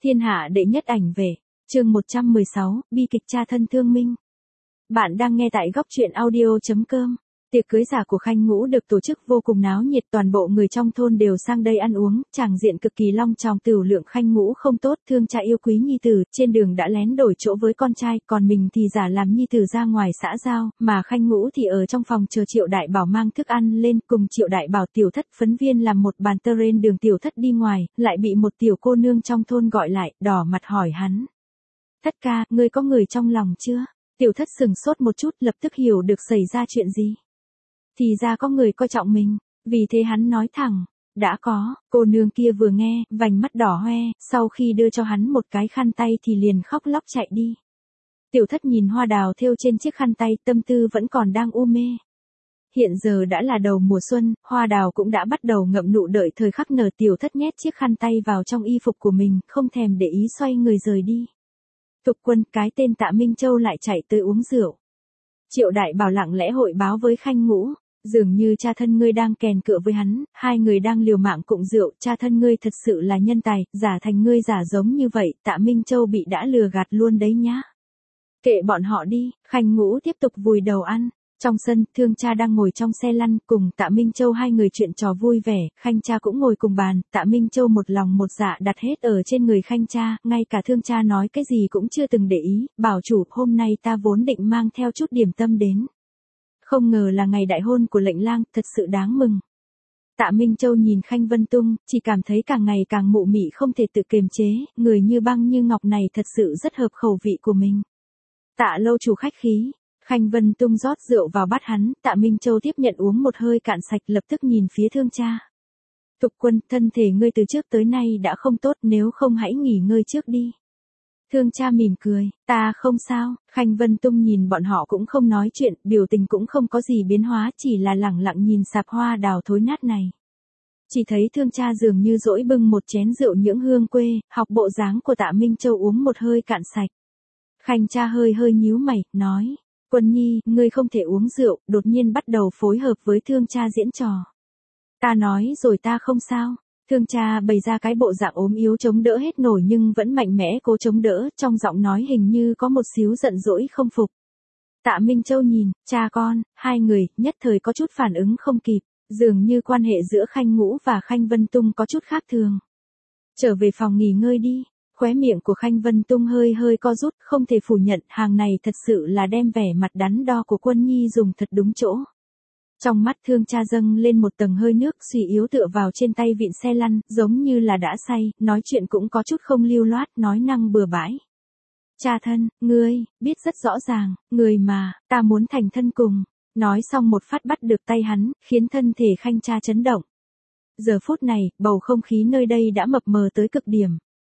Thiên hạ đệ nhất ảnh vệ, chương 116, bi kịch cha thân thương minh. Bạn đang nghe tại góc truyện audio.com. Tiệc cưới giả của Khanh Ngũ được tổ chức vô cùng náo nhiệt, toàn bộ người trong thôn đều sang đây ăn uống, tràng diện cực kỳ long trọng. Tửu lượng Khanh Ngũ không tốt, thương cha yêu quý nhi tử, trên đường đã lén đổi chỗ với con trai, còn mình thì giả làm nhi tử ra ngoài xã giao, mà Khanh Ngũ thì ở trong phòng chờ Triệu Đại Bảo mang thức ăn lên, cùng Triệu Đại Bảo Tiểu Thất Phấn Viên làm một bàn tơ rên. Đường Tiểu Thất đi ngoài, lại bị một tiểu cô nương trong thôn gọi lại, đỏ mặt hỏi hắn: "Thất ca, ngươi có người trong lòng chưa?" Tiểu Thất sừng sốt một chút, lập tức hiểu được xảy ra chuyện gì. Thì ra có người coi trọng mình, vì thế hắn nói thẳng: "Đã có." Cô nương kia vừa nghe, vành mắt đỏ hoe, sau khi đưa cho hắn một cái khăn tay thì liền khóc lóc chạy đi. Tiểu Thất nhìn hoa đào thêu trên chiếc khăn tay, tâm tư vẫn còn đang u mê. Hiện giờ đã là đầu mùa xuân, hoa đào cũng đã bắt đầu ngậm nụ đợi thời khắc nở. Tiểu Thất nhét chiếc khăn tay vào trong y phục của mình, không thèm để ý xoay người rời đi. Tục Quân, cái tên Tạ Minh Châu lại chạy tới uống rượu. Triệu Đại Bảo lặng lẽ hội báo với Khanh Ngũ: "Dường như cha thân ngươi đang kèn cựa với hắn, hai người đang liều mạng cụng rượu, cha thân ngươi thật sự là nhân tài, giả thành ngươi giả giống như vậy, Tạ Minh Châu bị đã lừa gạt luôn đấy nhá." "Kệ bọn họ đi." Khanh Ngũ tiếp tục vùi đầu ăn. Trong sân, Thương cha đang ngồi trong xe lăn, cùng Tạ Minh Châu hai người chuyện trò vui vẻ, Khanh cha cũng ngồi cùng bàn, Tạ Minh Châu một lòng một dạ đặt hết ở trên người Khanh cha, ngay cả Thương cha nói cái gì cũng chưa từng để ý. "Bảo chủ, hôm nay ta vốn định mang theo chút điểm tâm đến. Không ngờ là ngày đại hôn của lệnh lang, thật sự đáng mừng." Tạ Minh Châu nhìn Khanh Vân Tung, chỉ cảm thấy càng ngày càng mụ mị không thể tự kiềm chế, người như băng như ngọc này thật sự rất hợp khẩu vị của mình. "Tạ lâu chủ khách khí." Khanh Vân Tung rót rượu vào bát hắn, Tạ Minh Châu tiếp nhận uống một hơi cạn sạch, lập tức nhìn phía Thương cha: "Tục Quân, thân thể ngươi từ trước tới nay đã không tốt, nếu không hãy nghỉ ngơi trước đi." Thương cha mỉm cười: "Ta không sao." Khanh Vân Tung nhìn bọn họ cũng không nói chuyện, biểu tình cũng không có gì biến hóa, chỉ là lẳng lặng nhìn sạp hoa đào thối nát này. Chỉ thấy Thương cha dường như dỗi bưng một chén rượu nhưỡng hương quê, học bộ dáng của Tạ Minh Châu uống một hơi cạn sạch. Khanh cha hơi hơi nhíu mày, nói: "Quân nhi, ngươi không thể uống rượu." Đột nhiên bắt đầu phối hợp với Thương cha diễn trò. "Ta nói rồi, ta không sao." Thương cha bày ra cái bộ dạng ốm yếu chống đỡ hết nổi nhưng vẫn mạnh mẽ cố chống đỡ, trong giọng nói hình như có một xíu giận dỗi không phục. Tạ Minh Châu nhìn, cha con, hai người, nhất thời có chút phản ứng không kịp, dường như quan hệ giữa Khanh Ngũ và Khanh Vân Tung có chút khác thường. "Trở về phòng nghỉ ngơi đi." Khóe miệng của Khanh Vân Tung hơi hơi co rút, không thể phủ nhận, hàng này thật sự là đem vẻ mặt đắn đo của Quân nhi dùng thật đúng chỗ. Trong mắt Thương cha dâng lên một tầng hơi nước, suy yếu tựa vào trên tay vịn xe lăn, giống như là đã say, nói chuyện cũng có chút không lưu loát, nói năng bừa bãi. "Cha thân, ngươi, biết rất rõ ràng, người mà, ta muốn thành thân cùng." Nói xong một phát bắt được tay hắn, khiến thân thể Khanh cha chấn động. Giờ phút này, bầu không khí nơi đây đã mập mờ tới cực điểm.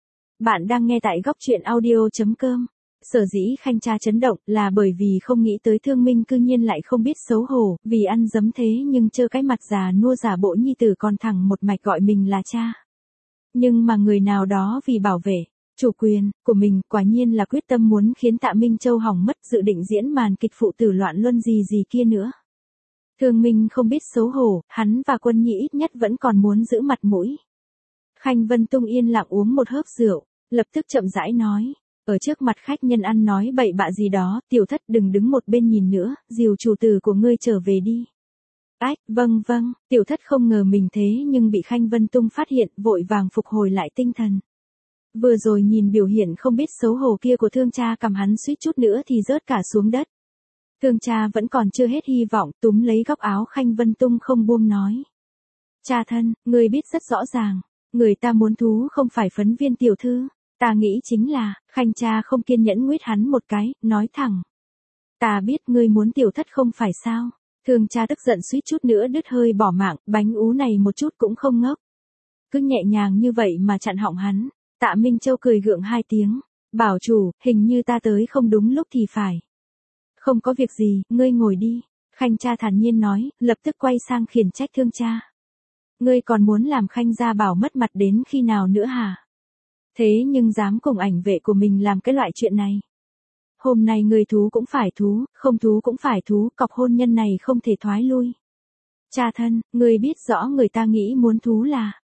Bạn đang nghe tại góc truyện audio.com. Sở dĩ Khanh cha chấn động là bởi vì không nghĩ tới Thương Minh cư nhiên lại không biết xấu hổ, vì ăn dấm thế nhưng trơ cái mặt già nua giả bộ nhi tử còn thẳng một mạch gọi mình là cha. Nhưng mà người nào đó vì bảo vệ chủ quyền của mình, quả nhiên là quyết tâm muốn khiến Tạ Minh Châu hỏng mất, dự định diễn màn kịch phụ tử loạn luân gì gì kia nữa. Thương Minh không biết xấu hổ, hắn và Quân nhi ít nhất vẫn còn muốn giữ mặt mũi. Khanh Vân Tung yên lặng uống một hớp rượu, lập tức chậm rãi nói: "Ở trước mặt khách nhân ăn nói bậy bạ gì đó, Tiểu Thất đừng đứng một bên nhìn nữa, dìu chủ tử của ngươi trở về đi." "Ách, vâng vâng." Tiểu Thất không ngờ mình thế nhưng bị Khanh Vân Tung phát hiện, vội vàng phục hồi lại tinh thần. Vừa rồi nhìn biểu hiện không biết xấu hổ kia của Thương cha, cầm hắn suýt chút nữa thì rớt cả xuống đất. Thương cha vẫn còn chưa hết hy vọng, túm lấy góc áo Khanh Vân Tung không buông nói: "Cha thân, ngươi biết rất rõ ràng, người ta muốn thú không phải Phấn Viên tiểu thư. Ta nghĩ chính là." Khanh cha không kiên nhẫn nguyết hắn một cái, nói thẳng: "Ta biết ngươi muốn Tiểu Thất không phải sao." Thương cha tức giận suýt chút nữa đứt hơi bỏ mạng, bánh ú này một chút cũng không ngốc. Cứ nhẹ nhàng như vậy mà chặn họng hắn. Tạ Minh Châu cười gượng hai tiếng: "Bảo chủ, hình như ta tới không đúng lúc thì phải." "Không có việc gì, ngươi ngồi đi." Khanh cha thản nhiên nói, lập tức quay sang khiển trách Thương cha: "Ngươi còn muốn làm Khanh gia Bảo mất mặt đến khi nào nữa hả? Thế nhưng dám cùng ảnh vệ của mình làm cái loại chuyện này. Hôm nay ngươi thú cũng phải thú, không thú cũng phải thú, cọc hôn nhân này không thể thoái lui." "Cha thân, ngươi biết rõ người ta nghĩ muốn thú là."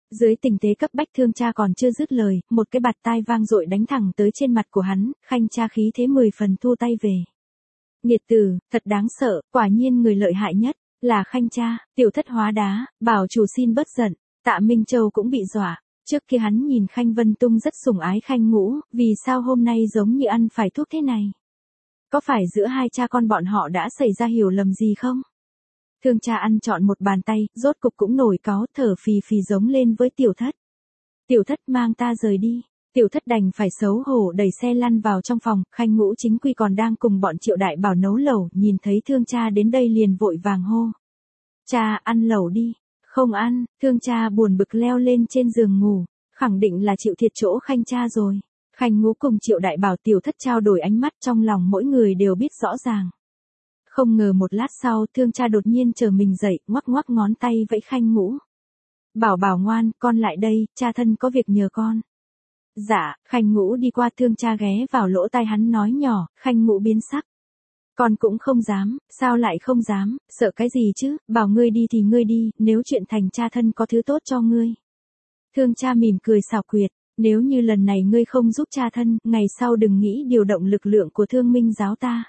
Dưới tình thế cấp bách Thương Cha còn chưa dứt lời, một cái bạt tai vang dội đánh thẳng tới trên mặt của hắn, Khanh Cha khí thế 10 phần thu tay về. Nghiệt tử, thật đáng sợ, quả nhiên người lợi hại nhất, là Khanh Cha, tiểu thất hóa đá, bảo chủ xin bớt giận, Tạ Minh Châu cũng bị dọa. Trước kia hắn nhìn Khanh Vân Tung rất sủng ái Khanh Ngũ, vì sao hôm nay giống như ăn phải thuốc thế này? Có phải giữa hai cha con bọn họ đã xảy ra hiểu lầm gì không? Thương Cha ăn trọn một bàn tay, rốt cục cũng nổi cáu, thở phì phì giống lên với tiểu thất. Tiểu thất mang ta rời đi. Tiểu thất đành phải xấu hổ đẩy xe lăn vào trong phòng, Khanh Ngũ chính quy còn đang cùng bọn Triệu Đại Bảo nấu lẩu, nhìn thấy Thương Cha đến đây liền vội vàng hô. Cha, ăn lẩu đi. Không ăn, Thương Cha buồn bực leo lên trên giường ngủ, khẳng định là chịu thiệt chỗ Khanh Cha rồi. Khanh Ngũ cùng Triệu Đại Bảo tiểu thất trao đổi ánh mắt, trong lòng mỗi người đều biết rõ ràng. Không ngờ một lát sau Thương Cha đột nhiên chờ mình dậy, ngoắc ngoắc ngón tay vẫy Khanh Ngũ. Bảo Bảo ngoan, con lại đây, cha thân có việc nhờ con. Dạ, Khanh Ngũ đi qua Thương Cha ghé vào lỗ tai hắn nói nhỏ, Khanh Ngũ biến sắc. Con cũng không dám, sao lại không dám, sợ cái gì chứ, bảo ngươi đi thì ngươi đi, nếu chuyện thành cha thân có thứ tốt cho ngươi. Thương Cha mỉm cười xảo quyệt, nếu như lần này ngươi không giúp cha thân, ngày sau đừng nghĩ điều động lực lượng của Thương Minh giáo ta.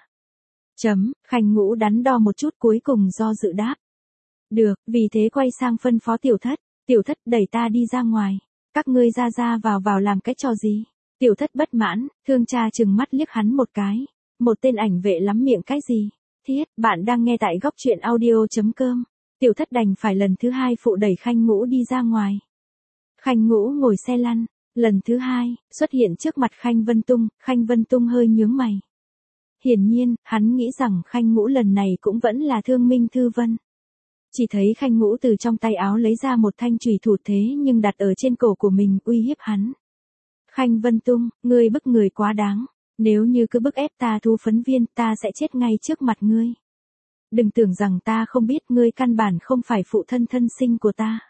Khanh Ngũ đắn đo một chút cuối cùng do dự đáp. Được, vì thế quay sang phân phó tiểu thất đẩy ta đi ra ngoài, các ngươi ra vào làm cái trò gì. Tiểu thất bất mãn, Thương Cha trừng mắt liếc hắn một cái. Một tên ảnh vệ lắm miệng cái gì? Thiết, bạn đang nghe tại góc truyện audio.com. Tiểu thất đành phải lần thứ hai phụ đẩy Khanh Ngũ đi ra ngoài. Khanh Ngũ ngồi xe lăn, lần thứ hai, xuất hiện trước mặt Khanh Vân Tung hơi nhướng mày. Hiển nhiên, hắn nghĩ rằng Khanh Ngũ lần này cũng vẫn là Thương Minh Thư Vân. Chỉ thấy Khanh Ngũ từ trong tay áo lấy ra một thanh chùy thủ thế nhưng đặt ở trên cổ của mình uy hiếp hắn. Khanh Vân Tung, ngươi bức người quá đáng. Nếu như cứ bức ép ta thu phấn viên, ta sẽ chết ngay trước mặt ngươi. Đừng tưởng rằng ta không biết ngươi căn bản không phải phụ thân thân sinh của ta.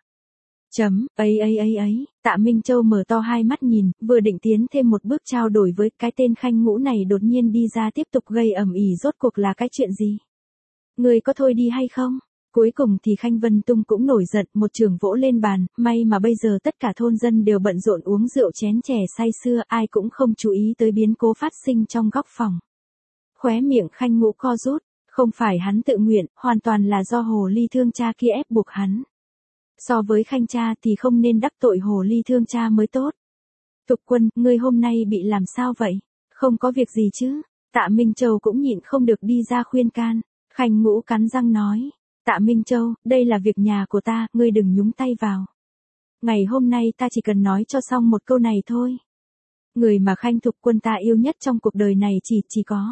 Ấy, Tạ Minh Châu mở to hai mắt nhìn, vừa định tiến thêm một bước trao đổi với cái tên Khanh Ngũ này đột nhiên đi ra tiếp tục gây ầm ĩ, rốt cuộc là cái chuyện gì? Ngươi có thôi đi hay không? Cuối cùng thì Khanh Vân Tung cũng nổi giận, một chưởng vỗ lên bàn, may mà bây giờ tất cả thôn dân đều bận rộn uống rượu chén chè say sưa, ai cũng không chú ý tới biến cố phát sinh trong góc phòng. Khóe miệng Khanh Ngũ co rút, không phải hắn tự nguyện, hoàn toàn là do hồ ly Thương Cha kia ép buộc hắn. So với Khanh Cha thì không nên đắc tội hồ ly Thương Cha mới tốt. Tục Quân, ngươi hôm nay bị làm sao vậy? Không có việc gì chứ? Tạ Minh Châu cũng nhịn không được đi ra khuyên can. Khanh Ngũ cắn răng nói. Tạ Minh Châu, đây là việc nhà của ta, ngươi đừng nhúng tay vào. Ngày hôm nay ta chỉ cần nói cho xong một câu này thôi. Người mà Khanh Thục Quân ta yêu nhất trong cuộc đời này chỉ có.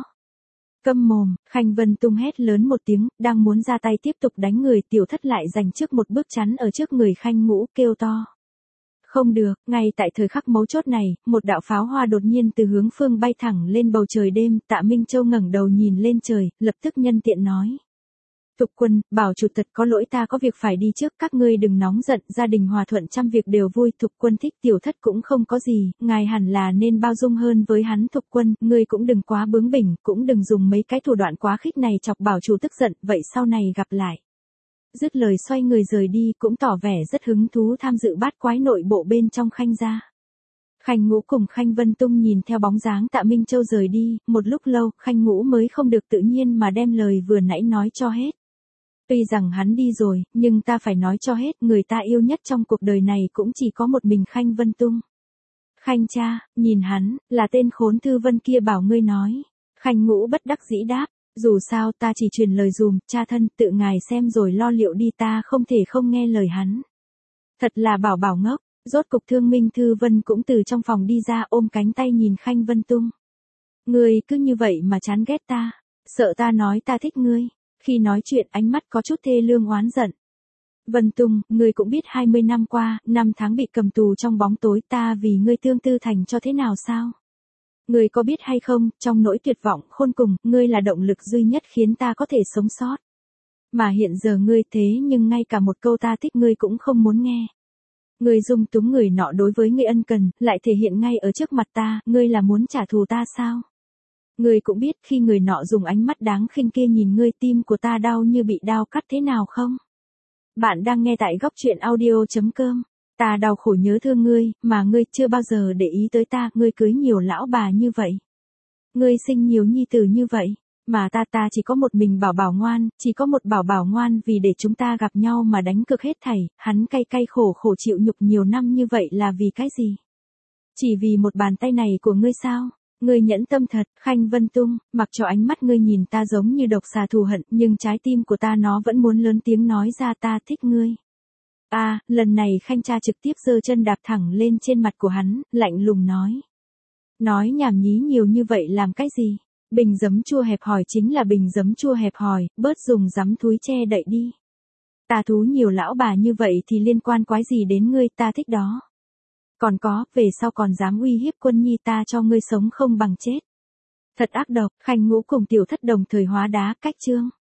Câm mồm, Khanh Vân Tung hét lớn một tiếng, đang muốn ra tay tiếp tục đánh người, tiểu thất lại giành trước một bước chắn ở trước người Khanh Ngũ, kêu to. Không được, ngay tại thời khắc mấu chốt này, một đạo pháo hoa đột nhiên từ hướng phương bay thẳng lên bầu trời đêm, Tạ Minh Châu ngẩng đầu nhìn lên trời, lập tức nhân tiện nói. Tục Quân, bảo chủ thật có lỗi, ta có việc phải đi trước, các ngươi đừng nóng giận, gia đình hòa thuận trăm việc đều vui. Thục Quân thích tiểu thất cũng không có gì, ngài hẳn là nên bao dung hơn với hắn. Thục Quân, ngươi cũng đừng quá bướng bỉnh, cũng đừng dùng mấy cái thủ đoạn quá khích này chọc bảo chủ tức giận, vậy sau này gặp lại. Dứt lời xoay người rời đi, cũng tỏ vẻ rất hứng thú tham dự bát quái nội bộ bên trong Khanh gia. Khanh Ngũ cùng Khanh Vân Tung nhìn theo bóng dáng Tạ Minh Châu rời đi, một lúc lâu, Khanh Ngũ mới không được tự nhiên mà đem lời vừa nãy nói cho hết. Tuy rằng hắn đi rồi, nhưng ta phải nói cho hết, người ta yêu nhất trong cuộc đời này cũng chỉ có một mình Khanh Vân Tung. Khanh Cha, nhìn hắn, là tên khốn Thư Vân kia bảo ngươi nói. Khanh Ngũ bất đắc dĩ đáp, dù sao ta chỉ truyền lời dùm, cha thân, tự ngài xem rồi lo liệu đi, ta không thể không nghe lời hắn. Thật là bảo ngốc, rốt cục Thương Minh Thư Vân cũng từ trong phòng đi ra, ôm cánh tay nhìn Khanh Vân Tung. Ngươi cứ như vậy mà chán ghét ta, sợ ta nói ta thích ngươi. Khi nói chuyện ánh mắt có chút thê lương oán giận. Vân Tung, ngươi cũng biết 20 năm qua, 5 tháng bị cầm tù trong bóng tối, ta vì ngươi tương tư thành cho thế nào sao? Ngươi có biết hay không, trong nỗi tuyệt vọng khôn cùng, ngươi là động lực duy nhất khiến ta có thể sống sót. Mà hiện giờ ngươi thế nhưng ngay cả một câu ta thích ngươi cũng không muốn nghe. Ngươi dung túng người nọ đối với ngươi ân cần, lại thể hiện ngay ở trước mặt ta, ngươi là muốn trả thù ta sao? Ngươi cũng biết khi người nọ dùng ánh mắt đáng khinh kia nhìn ngươi, tim của ta đau như bị đao cắt thế nào không? Bạn đang nghe tại góc truyện audio.com. Ta đau khổ nhớ thương ngươi, mà ngươi chưa bao giờ để ý tới ta, ngươi cưới nhiều lão bà như vậy. Ngươi sinh nhiều nhi tử như vậy, mà ta chỉ có một mình bảo bảo ngoan, chỉ có một bảo bảo ngoan vì để chúng ta gặp nhau mà đánh cược hết thảy, hắn cay cay khổ khổ chịu nhục nhiều năm như vậy là vì cái gì? Chỉ vì một bàn tay này của ngươi sao? Ngươi nhẫn tâm thật, Khanh Vân Tung, mặc cho ánh mắt ngươi nhìn ta giống như độc xà thù hận, nhưng trái tim của ta nó vẫn muốn lớn tiếng nói ra ta thích ngươi. Lần này Khanh cha trực tiếp giơ chân đạp thẳng lên trên mặt của hắn, lạnh lùng nói. Nói nhảm nhí nhiều như vậy làm cái gì? Bình giấm chua hẹp hòi chính là bình giấm chua hẹp hòi, bớt dùng giấm thúi che đậy đi. Ta thú nhiều lão bà như vậy thì liên quan quái gì đến ngươi, ta thích đó. Còn có, về sau còn dám uy hiếp Quân Nhi, ta cho ngươi sống không bằng chết. Thật ác độc, Khanh Ngũ cùng Tiểu Thất đồng thời hóa đá, cách chương.